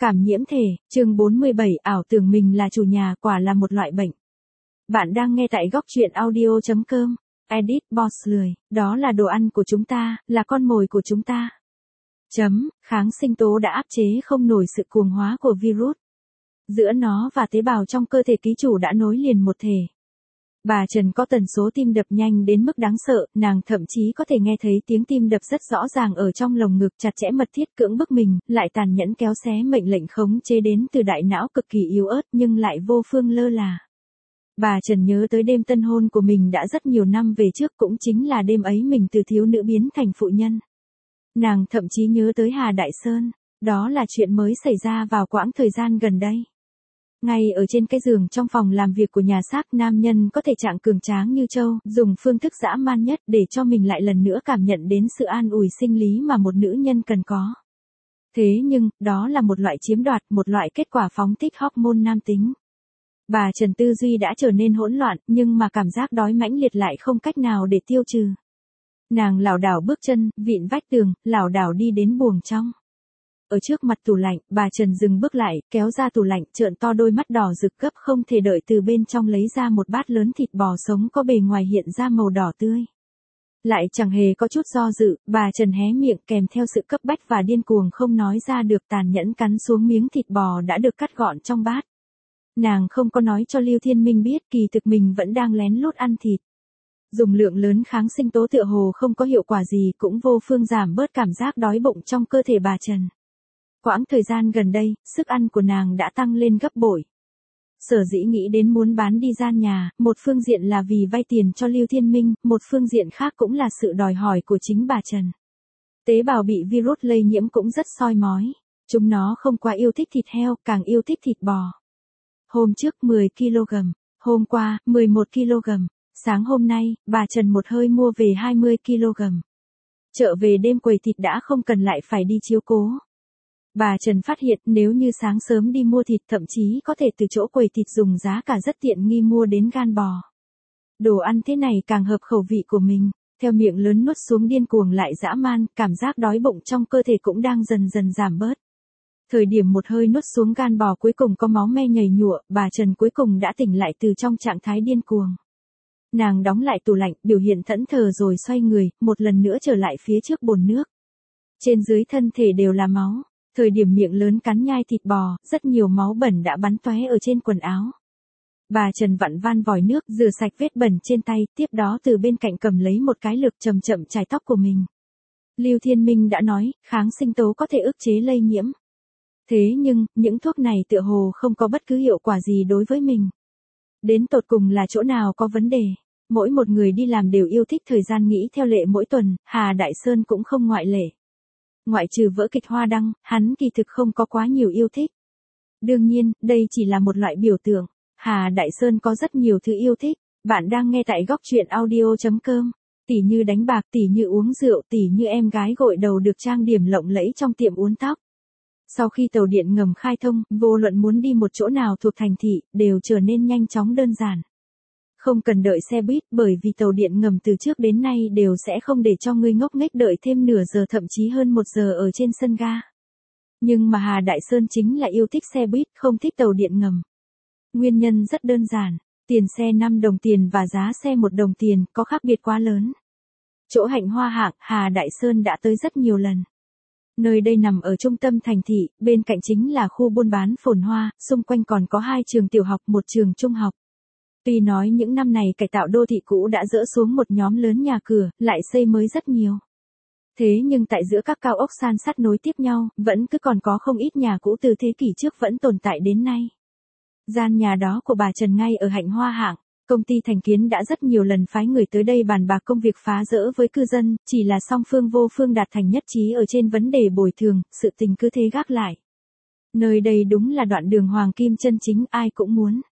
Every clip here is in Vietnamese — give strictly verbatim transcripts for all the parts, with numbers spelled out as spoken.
Cảm nhiễm thể, chương bốn mươi bảy, ảo tưởng mình là chủ nhà quả là một loại bệnh. Bạn đang nghe tại góc truyện audio.com. Edit Boss lười, đó là đồ ăn của chúng ta, là con mồi của chúng ta. Chấm, kháng sinh tố đã áp chế không nổi sự cuồng hóa của virus. Giữa nó và tế bào trong cơ thể ký chủ đã nối liền một thể. Bà Trần có tần số tim đập nhanh đến mức đáng sợ, nàng thậm chí có thể nghe thấy tiếng tim đập rất rõ ràng ở trong lồng ngực, chặt chẽ mật thiết cưỡng bức mình, lại tàn nhẫn kéo xé mệnh lệnh khống chế đến từ đại não cực kỳ yếu ớt nhưng lại vô phương lơ là. Bà Trần nhớ tới đêm tân hôn của mình đã rất nhiều năm về trước, cũng chính là đêm ấy mình từ thiếu nữ biến thành phụ nhân. Nàng thậm chí nhớ tới Hà Đại Sơn, đó là chuyện mới xảy ra vào quãng thời gian gần đây. Ngay ở trên cái giường trong phòng làm việc của nhà xác, nam nhân có thể trạng cường tráng như trâu, dùng phương thức dã man nhất để cho mình lại lần nữa cảm nhận đến sự an ủi sinh lý mà một nữ nhân cần có. Thế nhưng, đó là một loại chiếm đoạt, một loại kết quả phóng thích hormone nam tính. Bà Trần tư duy đã trở nên hỗn loạn, nhưng mà cảm giác đói mãnh liệt lại không cách nào để tiêu trừ. Nàng lảo đảo bước chân, vịn vách tường, lảo đảo đi đến buồng trong. Ở trước mặt tủ lạnh, bà Trần dừng bước lại, kéo ra tủ lạnh, trợn to đôi mắt đỏ rực gấp không thể đợi, từ bên trong lấy ra một bát lớn thịt bò sống có bề ngoài hiện ra màu đỏ tươi. Lại chẳng hề có chút do dự, bà Trần hé miệng kèm theo sự cấp bách và điên cuồng không nói ra được, tàn nhẫn cắn xuống miếng thịt bò đã được cắt gọn trong bát. Nàng không có nói cho Lưu Thiên Minh biết, kỳ thực mình vẫn đang lén lút ăn thịt. Dùng lượng lớn kháng sinh tố tựa hồ không có hiệu quả gì, cũng vô phương giảm bớt cảm giác đói bụng trong cơ thể bà Trần. Quãng thời gian gần đây, sức ăn của nàng đã tăng lên gấp bội. Sở dĩ nghĩ đến muốn bán đi gian nhà, một phương diện là vì vay tiền cho Lưu Thiên Minh, một phương diện khác cũng là sự đòi hỏi của chính bà Trần. Tế bào bị virus lây nhiễm cũng rất soi mói. Chúng nó không quá yêu thích thịt heo, càng yêu thích thịt bò. Hôm trước mười ki lô gam, hôm qua mười một ki lô gam, sáng hôm nay, bà Trần một hơi mua về hai mươi ki lô gam. Chợ về đêm quầy thịt đã không cần lại phải đi chiếu cố. Bà Trần phát hiện nếu như sáng sớm đi mua thịt, thậm chí có thể từ chỗ quầy thịt dùng giá cả rất tiện nghi mua đến gan bò. Đồ ăn thế này càng hợp khẩu vị của mình, theo miệng lớn nuốt xuống điên cuồng lại dã man, cảm giác đói bụng trong cơ thể cũng đang dần dần giảm bớt. Thời điểm một hơi nuốt xuống gan bò cuối cùng có máu me nhầy nhụa, bà Trần cuối cùng đã tỉnh lại từ trong trạng thái điên cuồng. Nàng đóng lại tủ lạnh, biểu hiện thẫn thờ rồi xoay người, một lần nữa trở lại phía trước bồn nước. Trên dưới thân thể đều là máu. Thời điểm miệng lớn cắn nhai thịt bò, rất nhiều máu bẩn đã bắn tóe ở trên quần áo. Bà Trần vặn van vòi nước, rửa sạch vết bẩn trên tay, tiếp đó từ bên cạnh cầm lấy một cái lược chậm chậm chải tóc của mình. Lưu Thiên Minh đã nói, kháng sinh tố có thể ức chế lây nhiễm. Thế nhưng, những thuốc này tựa hồ không có bất cứ hiệu quả gì đối với mình. Đến tột cùng là chỗ nào có vấn đề? Mỗi một người đi làm đều yêu thích thời gian nghỉ theo lệ mỗi tuần, Hà Đại Sơn cũng không ngoại lệ. Ngoại trừ vở kịch Hoa Đăng, hắn kỳ thực không có quá nhiều yêu thích. Đương nhiên, đây chỉ là một loại biểu tượng. Hà Đại Sơn có rất nhiều thứ yêu thích. Bạn đang nghe tại góc truyện audio.com. Tỉ như đánh bạc, tỉ như uống rượu, tỉ như em gái gội đầu được trang điểm lộng lẫy trong tiệm uốn tóc. Sau khi tàu điện ngầm khai thông, vô luận muốn đi một chỗ nào thuộc thành thị, đều trở nên nhanh chóng đơn giản. Không cần đợi xe buýt, bởi vì tàu điện ngầm từ trước đến nay đều sẽ không để cho ngươi ngốc nghếch đợi thêm nửa giờ thậm chí hơn một giờ ở trên sân ga. Nhưng mà Hà Đại Sơn chính là yêu thích xe buýt, không thích tàu điện ngầm. Nguyên nhân rất đơn giản, tiền xe năm đồng tiền và giá xe một đồng tiền, có khác biệt quá lớn. Chỗ Hạnh Hoa Hạng, Hà Đại Sơn đã tới rất nhiều lần. Nơi đây nằm ở trung tâm thành thị, bên cạnh chính là khu buôn bán phồn hoa, xung quanh còn có hai trường tiểu học, một trường trung học. Tuy nói những năm này cải tạo đô thị cũ đã dỡ xuống một nhóm lớn nhà cửa, lại xây mới rất nhiều. Thế nhưng tại giữa các cao ốc san sát nối tiếp nhau, vẫn cứ còn có không ít nhà cũ từ thế kỷ trước vẫn tồn tại đến nay. Gian nhà đó của bà Trần ngay ở Hạnh Hoa Hạng, công ty Thành Kiến đã rất nhiều lần phái người tới đây bàn bạc công việc phá rỡ với cư dân, chỉ là song phương vô phương đạt thành nhất trí ở trên vấn đề bồi thường, sự tình cứ thế gác lại. Nơi đây đúng là đoạn đường hoàng kim chân chính, ai cũng muốn.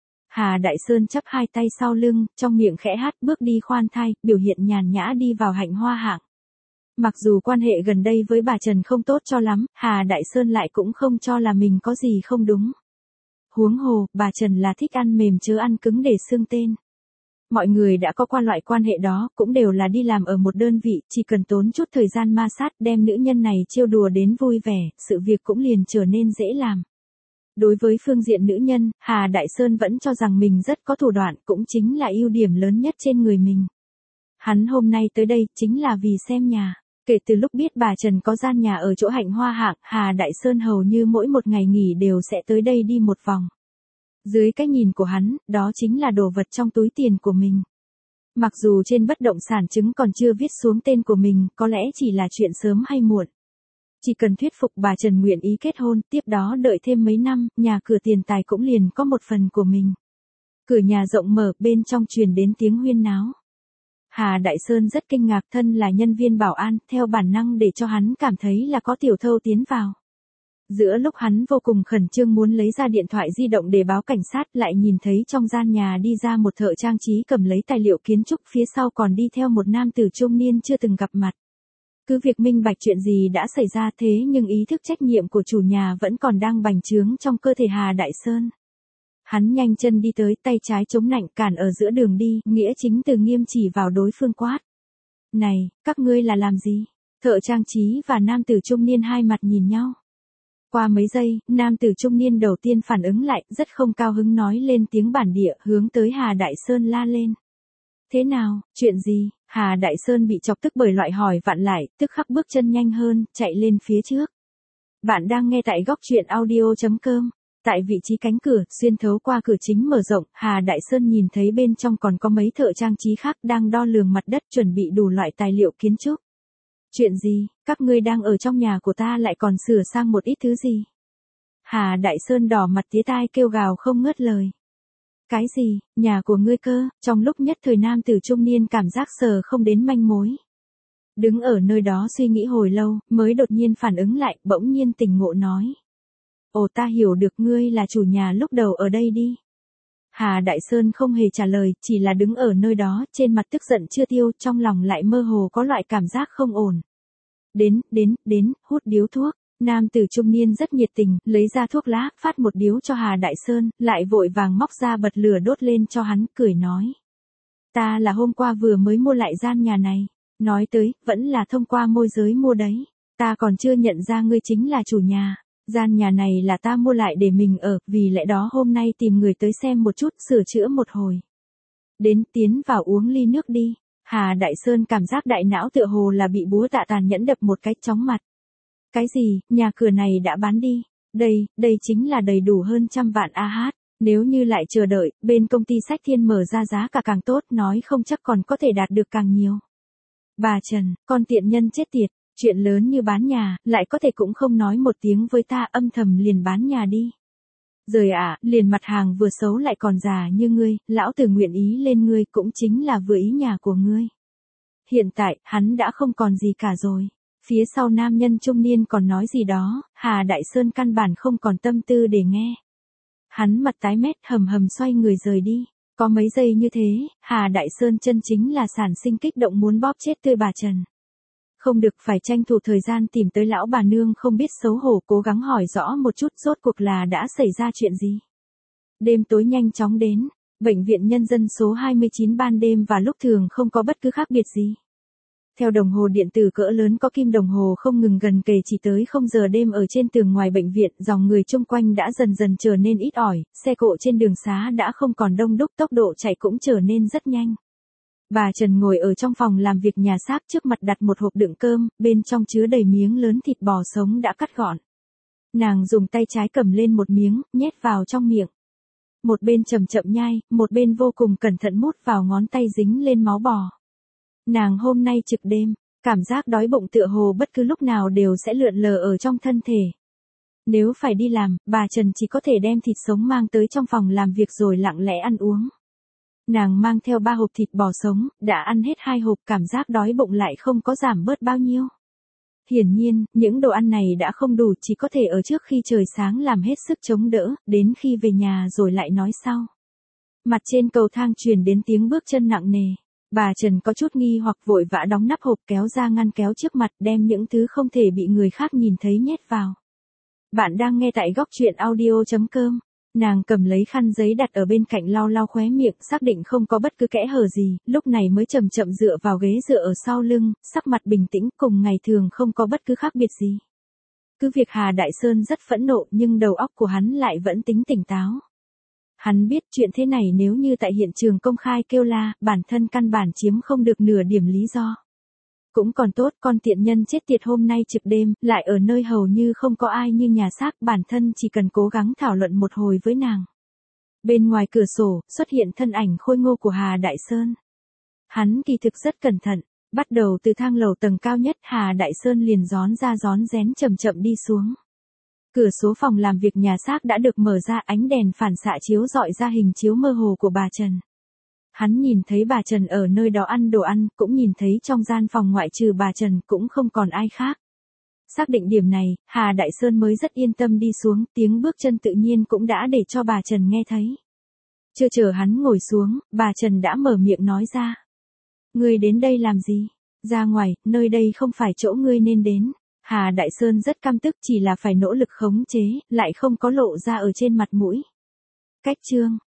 Hà Đại Sơn chắp hai tay sau lưng, trong miệng khẽ hát, bước đi khoan thai, biểu hiện nhàn nhã đi vào Hạnh Hoa Hạng. Mặc dù quan hệ gần đây với bà Trần không tốt cho lắm, Hà Đại Sơn lại cũng không cho là mình có gì không đúng. Huống hồ, bà Trần là thích ăn mềm chớ ăn cứng để xương tên. Mọi người đã có qua loại quan hệ đó, cũng đều là đi làm ở một đơn vị, chỉ cần tốn chút thời gian ma sát đem nữ nhân này trêu đùa đến vui vẻ, sự việc cũng liền trở nên dễ làm. Đối với phương diện nữ nhân, Hà Đại Sơn vẫn cho rằng mình rất có thủ đoạn, cũng chính là ưu điểm lớn nhất trên người mình. Hắn hôm nay tới đây chính là vì xem nhà. Kể từ lúc biết bà Trần có gian nhà ở chỗ Hạnh Hoa Hạng, Hà Đại Sơn hầu như mỗi một ngày nghỉ đều sẽ tới đây đi một vòng. Dưới cái nhìn của hắn, đó chính là đồ vật trong túi tiền của mình. Mặc dù trên bất động sản chứng còn chưa viết xuống tên của mình, có lẽ chỉ là chuyện sớm hay muộn. Chỉ cần thuyết phục bà Trần nguyện ý kết hôn, tiếp đó đợi thêm mấy năm, nhà cửa tiền tài cũng liền có một phần của mình. Cửa nhà rộng mở, bên trong truyền đến tiếng huyên náo. Hà Đại Sơn rất kinh ngạc, thân là nhân viên bảo an, theo bản năng để cho hắn cảm thấy là có tiểu thâu tiến vào. Giữa lúc hắn vô cùng khẩn trương muốn lấy ra điện thoại di động để báo cảnh sát, lại nhìn thấy trong gian nhà đi ra một thợ trang trí cầm lấy tài liệu kiến trúc, phía sau còn đi theo một nam tử trung niên chưa từng gặp mặt. Cứ việc minh bạch chuyện gì đã xảy ra thế nhưng ý thức trách nhiệm của chủ nhà vẫn còn đang bành trướng trong cơ thể Hà Đại Sơn. Hắn nhanh chân đi tới, tay trái chống nạnh cản ở giữa đường đi, nghĩa chính từ nghiêm chỉ vào đối phương quát. Này, các ngươi là làm gì? Thợ trang trí và nam tử trung niên hai mặt nhìn nhau. Qua mấy giây, nam tử trung niên đầu tiên phản ứng lại, rất không cao hứng nói lên tiếng bản địa, hướng tới Hà Đại Sơn la lên. Thế nào, chuyện gì? Hà Đại Sơn bị chọc tức bởi loại hỏi vặn lại, tức khắc bước chân nhanh hơn, chạy lên phía trước. Bạn đang nghe tại góc truyện audio chấm com. Tại vị trí cánh cửa, xuyên thấu qua cửa chính mở rộng, Hà Đại Sơn nhìn thấy bên trong còn có mấy thợ trang trí khác đang đo lường mặt đất chuẩn bị đủ loại tài liệu kiến trúc. Chuyện gì, các ngươi đang ở trong nhà của ta lại còn sửa sang một ít thứ gì? Hà Đại Sơn đỏ mặt tía tai kêu gào không ngớt lời. Cái gì, nhà của ngươi cơ? Trong lúc nhất thời nam tử trung niên cảm giác sờ không đến manh mối. Đứng ở nơi đó suy nghĩ hồi lâu, mới đột nhiên phản ứng lại, bỗng nhiên tỉnh ngộ nói. Ồ, ta hiểu được, ngươi là chủ nhà lúc đầu ở đây đi. Hà Đại Sơn không hề trả lời, chỉ là đứng ở nơi đó, trên mặt tức giận chưa tiêu, trong lòng lại mơ hồ có loại cảm giác không ổn. Đến, đến, đến, hút điếu thuốc. Nam tử trung niên rất nhiệt tình, lấy ra thuốc lá, phát một điếu cho Hà Đại Sơn, lại vội vàng móc ra bật lửa đốt lên cho hắn, cười nói. Ta là hôm qua vừa mới mua lại gian nhà này. Nói tới, vẫn là thông qua môi giới mua đấy. Ta còn chưa nhận ra ngươi chính là chủ nhà. Gian nhà này là ta mua lại để mình ở, vì lẽ đó hôm nay tìm người tới xem một chút, sửa chữa một hồi. Đến, tiến vào uống ly nước đi. Hà Đại Sơn cảm giác đại não tựa hồ là bị búa tạ tàn nhẫn đập một cái chóng mặt. Cái gì, nhà cửa này đã bán đi. Đây, đây chính là đầy đủ hơn trăm vạn a hát. Nếu như lại chờ đợi, bên công ty Sách Thiên mở ra giá cả càng tốt, nói không chắc còn có thể đạt được càng nhiều. Bà Trần, con tiện nhân chết tiệt. Chuyện lớn như bán nhà, lại có thể cũng không nói một tiếng với ta, âm thầm liền bán nhà đi. Rời ạ, à, liền mặt hàng vừa xấu lại còn già như ngươi, lão tử nguyện ý lên ngươi cũng chính là vừa ý nhà của ngươi. Hiện tại, hắn đã không còn gì cả rồi. Phía sau nam nhân trung niên còn nói gì đó, Hà Đại Sơn căn bản không còn tâm tư để nghe. Hắn mặt tái mét hầm hầm xoay người rời đi. Có mấy giây như thế, Hà Đại Sơn chân chính là sản sinh kích động muốn bóp chết tươi bà Trần. Không được, phải tranh thủ thời gian tìm tới lão bà nương không biết xấu hổ, cố gắng hỏi rõ một chút rốt cuộc là đã xảy ra chuyện gì. Đêm tối nhanh chóng đến, bệnh viện nhân dân số hai mươi chín ban đêm và lúc thường không có bất cứ khác biệt gì. Theo đồng hồ điện tử cỡ lớn có kim đồng hồ không ngừng gần kề chỉ tới không giờ đêm ở trên tường ngoài bệnh viện, dòng người chung quanh đã dần dần trở nên ít ỏi, xe cộ trên đường xá đã không còn đông đúc, tốc độ chạy cũng trở nên rất nhanh. Bà Trần ngồi ở trong phòng làm việc nhà xác, trước mặt đặt một hộp đựng cơm, bên trong chứa đầy miếng lớn thịt bò sống đã cắt gọn. Nàng dùng tay trái cầm lên một miếng, nhét vào trong miệng. Một bên chậm chậm nhai, một bên vô cùng cẩn thận mút vào ngón tay dính lên máu bò. Nàng hôm nay trực đêm, cảm giác đói bụng tựa hồ bất cứ lúc nào đều sẽ lượn lờ ở trong thân thể. Nếu phải đi làm, bà Trần chỉ có thể đem thịt sống mang tới trong phòng làm việc rồi lặng lẽ ăn uống. Nàng mang theo ba hộp thịt bò sống, đã ăn hết hai hộp, cảm giác đói bụng lại không có giảm bớt bao nhiêu. Hiển nhiên, những đồ ăn này đã không đủ, chỉ có thể ở trước khi trời sáng làm hết sức chống đỡ, đến khi về nhà rồi lại nói sau. Mặt trên cầu thang truyền đến tiếng bước chân nặng nề. Bà Trần có chút nghi hoặc vội vã đóng nắp hộp, kéo ra ngăn kéo trước mặt, đem những thứ không thể bị người khác nhìn thấy nhét vào. Bạn đang nghe tại góc truyện audio chấm com. Nàng cầm lấy khăn giấy đặt ở bên cạnh lau lau khóe miệng, xác định không có bất cứ kẽ hở gì, lúc này mới chậm chậm dựa vào ghế dựa ở sau lưng, sắc mặt bình tĩnh, cùng ngày thường không có bất cứ khác biệt gì. Cứ việc Hà Đại Sơn rất phẫn nộ nhưng đầu óc của hắn lại vẫn tính tỉnh táo. Hắn biết chuyện thế này nếu như tại hiện trường công khai kêu la, bản thân căn bản chiếm không được nửa điểm lý do. Cũng còn tốt, con tiện nhân chết tiệt hôm nay trực đêm, lại ở nơi hầu như không có ai như nhà xác, bản thân chỉ cần cố gắng thảo luận một hồi với nàng. Bên ngoài cửa sổ, xuất hiện thân ảnh khôi ngô của Hà Đại Sơn. Hắn kỳ thực rất cẩn thận, bắt đầu từ thang lầu tầng cao nhất, Hà Đại Sơn liền rón ra rón rén chậm chậm đi xuống. Cửa số phòng làm việc nhà xác đã được mở ra, ánh đèn phản xạ chiếu rọi ra hình chiếu mơ hồ của bà Trần. Hắn nhìn thấy bà Trần ở nơi đó ăn đồ ăn, cũng nhìn thấy trong gian phòng ngoại trừ bà Trần cũng không còn ai khác. Xác định điểm này, Hà Đại Sơn mới rất yên tâm đi xuống, tiếng bước chân tự nhiên cũng đã để cho bà Trần nghe thấy. Chưa chờ hắn ngồi xuống, bà Trần đã mở miệng nói ra. Ngươi đến đây làm gì? Ra ngoài, nơi đây không phải chỗ ngươi nên đến. Hà Đại Sơn rất căm tức, chỉ là phải nỗ lực khống chế, lại không có lộ ra ở trên mặt mũi. Cách chương